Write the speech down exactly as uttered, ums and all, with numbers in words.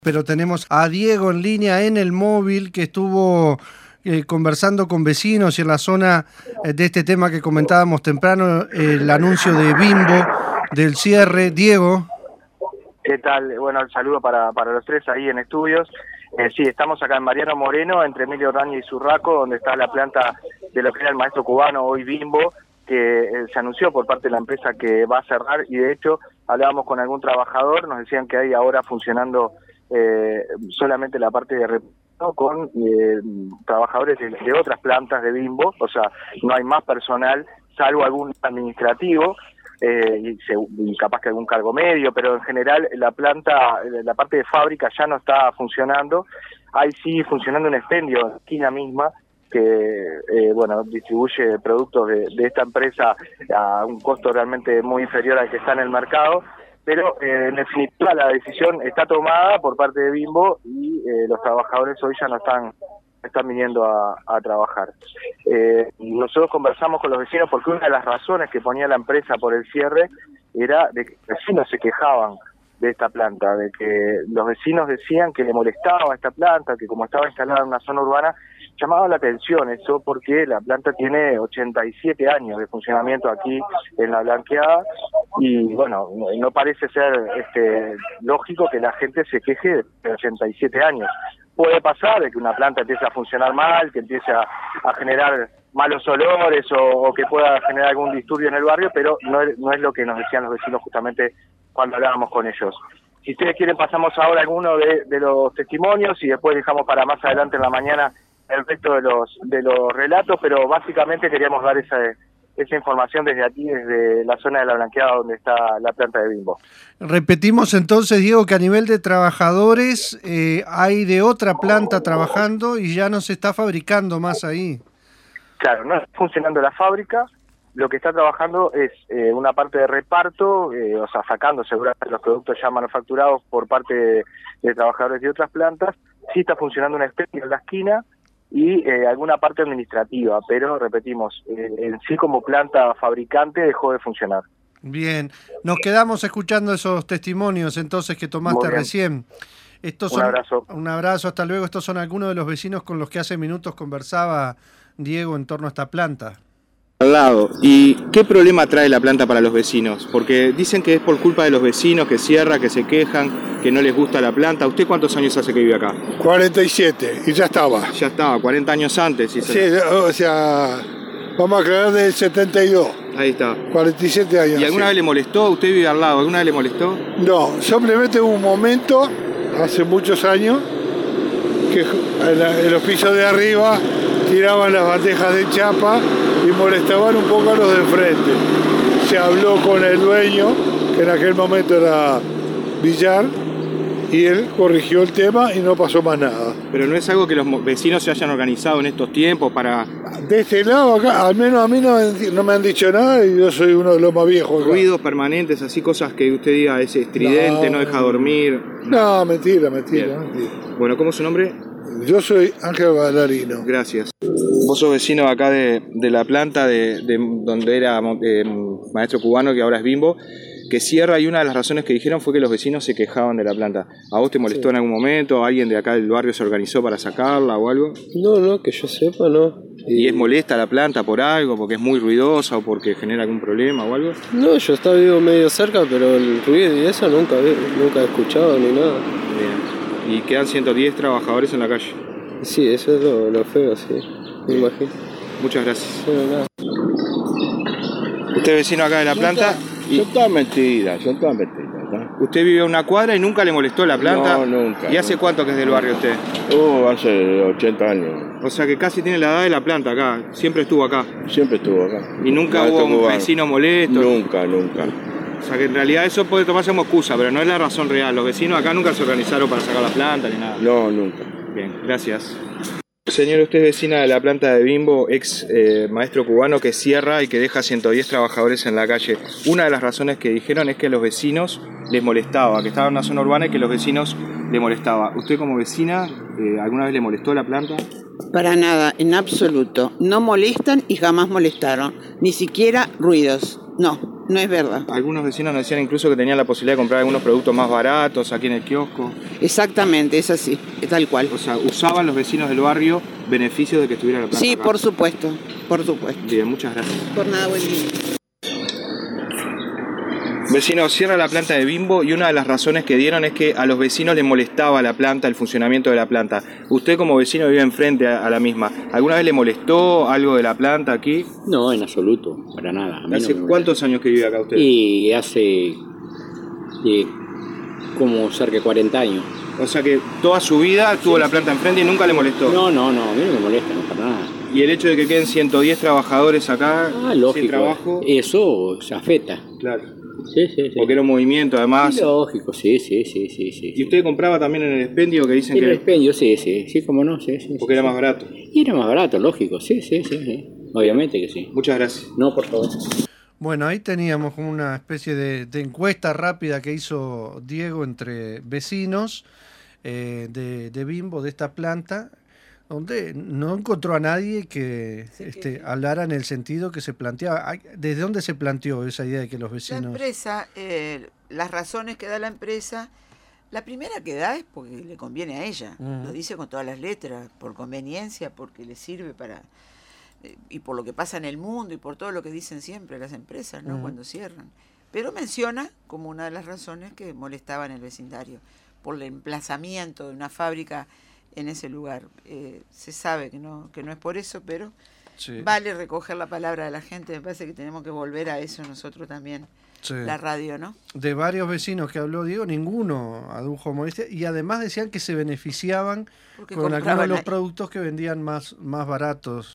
Pero tenemos a Diego en línea en el móvil que estuvo eh, conversando con vecinos y en la zona eh, de este tema que comentábamos temprano, eh, el anuncio de Bimbo del cierre. Diego. ¿Qué tal? Bueno, el saludo para, para los tres ahí en estudios. Eh, sí, estamos acá en Mariano Moreno, entre Emilio Ordaña y Surraco, donde está la planta de lo que era el maestro cubano, hoy Bimbo, que eh, se anunció por parte de la empresa que va a cerrar, y de hecho hablábamos con algún trabajador, nos decían que hay ahora funcionando eh, solamente la parte de reparto con eh, trabajadores de, de otras plantas de Bimbo, o sea, no hay más personal, salvo algún administrativo, Eh, y, se, y capaz que algún cargo medio, pero en general la planta, la parte de fábrica ya no está funcionando. Hay sí funcionando un expendio en la esquina misma que eh, bueno, distribuye productos de, de esta empresa a un costo realmente muy inferior al que está en el mercado, pero eh, en definitiva la decisión está tomada por parte de Bimbo y eh, los trabajadores hoy ya no están están viniendo a, a trabajar. Eh, nosotros conversamos con los vecinos porque una de las razones que ponía la empresa por el cierre era de que los vecinos se quejaban de esta planta, de que los vecinos decían que le molestaba esta planta, que como estaba instalada en una zona urbana, llamaba la atención eso porque la planta tiene ochenta y siete años de funcionamiento aquí en La Blanqueada y bueno, no parece ser este lógico que la gente se queje de ochenta y siete años. Puede pasar de que una planta empiece a funcionar mal, que empiece a, a generar malos olores o, o que pueda generar algún disturbio en el barrio, pero no es, no es lo que nos decían los vecinos justamente cuando hablábamos con ellos. Si ustedes quieren pasamos ahora alguno de, de los testimonios y después dejamos para más adelante en la mañana el resto de los de los relatos, pero básicamente queríamos dar esa esa información desde aquí, desde la zona de La Blanqueada donde está la planta de Bimbo. Repetimos entonces, Diego, que a nivel de trabajadores eh, hay de otra planta trabajando y ya no se está fabricando más ahí. Claro, no está funcionando la fábrica, lo que está trabajando es eh, una parte de reparto, eh, o sea, sacando seguramente los productos ya manufacturados por parte de, de trabajadores de otras plantas. Sí está funcionando una especie en la esquina y eh, alguna parte administrativa, pero repetimos, eh, en sí como planta fabricante dejó de funcionar. Bien, nos quedamos escuchando esos testimonios entonces que tomaste recién. Estos son, un abrazo. Un abrazo, hasta luego. Estos son algunos de los vecinos con los que hace minutos conversaba Diego en torno a esta planta. Al lado. ¿Y qué problema trae la planta para los vecinos? Porque dicen que es por culpa de los vecinos, que cierra, que se quejan, que no les gusta la planta. ¿Usted cuántos años hace que vive acá? cuarenta y siete, y ya estaba. Ya estaba, cuarenta años antes. ¿Sí? Sí, o sea, vamos a aclarar del setenta y dos. Ahí está. cuarenta y siete años. ¿Y alguna sí. vez le molestó? ¿Usted vive al lado? ¿Alguna vez le molestó? No, simplemente hubo un momento, hace muchos años, que en los pisos de arriba tiraban las bandejas de chapa y molestaban un poco a los de enfrente. Se habló con el dueño, que en aquel momento era Villar, y él corrigió el tema y no pasó más nada. Pero no es algo que los vecinos se hayan organizado en estos tiempos para... De este lado acá, al menos a mí no, no me han dicho nada y yo soy uno de los más viejos acá. Ruidos permanentes, así cosas que usted diga es estridente, no, no deja dormir. No, no mentira, mentira, mentira. Bueno, ¿cómo es su nombre? Yo soy Ángel Ballarino. Gracias. Vos sos vecino acá de, de la planta de, de donde era eh, maestro cubano, que ahora es Bimbo, que cierra, y una de las razones que dijeron fue que los vecinos se quejaban de la planta. ¿A vos te molestó sí. en algún momento? ¿Alguien de acá del barrio se organizó para sacarla o algo? No, no, que yo sepa, no. ¿Y es molesta la planta por algo? ¿Porque es muy ruidosa o porque genera algún problema o algo? No, yo estaba vivo medio cerca, pero el ruido y eso nunca, nunca he escuchado ni nada. Bien. Y quedan ciento diez trabajadores en la calle. Sí, eso es lo, lo feo, sí, me imagino. Muchas gracias. No, nada. ¿Usted es vecino acá de la planta? Y... Son todas mentiras, son todas mentiras, ¿no? ¿Usted vive en una cuadra y nunca le molestó la planta? No, nunca. ¿Y hace nunca. cuánto que es del barrio usted? Oh, hace ochenta años. O sea que casi tiene la edad de la planta acá, siempre estuvo acá. Siempre estuvo acá. ¿Y nunca hubo un vecino molesto? Nunca, nunca. O sea que en realidad eso puede tomarse como excusa, pero no es la razón real. Los vecinos acá nunca se organizaron para sacar la planta ni nada. No, nunca. Bien, gracias. Señor, usted es vecina de la planta de Bimbo, ex eh, maestro cubano, que cierra y que deja ciento diez trabajadores en la calle. Una de las razones que dijeron es que a los vecinos les molestaba, que estaba en una zona urbana y que a los vecinos les molestaba. ¿Usted como vecina, eh, alguna vez le molestó la planta? Para nada, en absoluto. No molestan y jamás molestaron. Ni siquiera ruidos. No. no es verdad. Algunos vecinos nos decían incluso que tenían la posibilidad de comprar algunos productos más baratos aquí en el kiosco. Exactamente, es así, es tal cual. O sea, ¿usaban los vecinos del barrio beneficios de que estuviera la planta Sí, acá? por supuesto, por supuesto. Bien, muchas gracias. Por nada, buen día. Vecinos, cierra la planta de Bimbo y una de las razones que dieron es que a los vecinos les molestaba la planta, el funcionamiento de la planta. Usted como vecino vive enfrente a, a la misma. ¿Alguna vez le molestó algo de la planta aquí? No, en absoluto, para nada. A mí ¿Hace no me cuántos años que vive acá usted? Y hace eh, como cerca de cuarenta años. O sea que toda su vida tuvo la planta enfrente y nunca le molestó. No, no, no, a mí no me molesta, no, para nada. ¿Y el hecho de que queden ciento diez trabajadores acá Ah, lógico. sin trabajo? Eso se afecta. Claro. Sí, sí, sí. Porque era un movimiento además. Sí, lógico, sí, sí, sí, sí, sí. ¿Y usted compraba también en el expendio que dicen En que el expendio, sí, sí, sí, cómo no, sí, sí. porque sí, era sí. más barato? Y era más barato, lógico, sí, sí, sí, sí. Obviamente que sí. Muchas gracias. No, por favor. Bueno, ahí teníamos como una especie de, de encuesta rápida que hizo Diego entre vecinos eh, de, de Bimbo, de esta planta, donde no encontró a nadie que Sí, este, que- hablara en el sentido que se planteaba. Ay, ¿desde dónde se planteó esa idea de que los La vecinos... empresa, eh, las razones que da la empresa, la primera que da es porque le conviene a ella. Ujú. Lo dice con todas las letras, por conveniencia, porque le sirve para... eh, y por lo que pasa en el mundo y por todo lo que dicen siempre las empresas, ¿no? Ujú. Cuando cierran. Pero menciona como una de las razones que molestaba en el vecindario, por el emplazamiento de una fábrica en ese lugar. Eh, se sabe que no, que no es por eso, pero Sí, vale recoger la palabra de la gente. Me parece que tenemos que volver a eso nosotros también, sí. la radio, ¿no? De varios vecinos que habló Diego, ninguno adujo molestia y además decían que se beneficiaban Porque con algunos de compraban los ahí. productos que vendían más, más baratos.